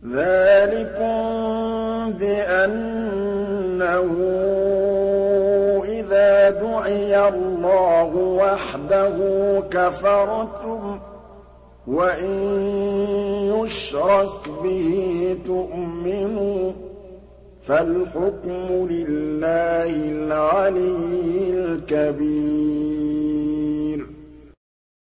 ذَٰلِكُم بِأَنَّهُ إِذَا دُعِيَ اللَّهُ وَحْدَهُ كَفَرْتُمْ ۖ وَإِن يُشْرَكْ بِهِ تُؤْمِنُوا ۚ فَالْحُكْمُ لِلَّهِ الْعَلِيِّ الْكَبِيرِ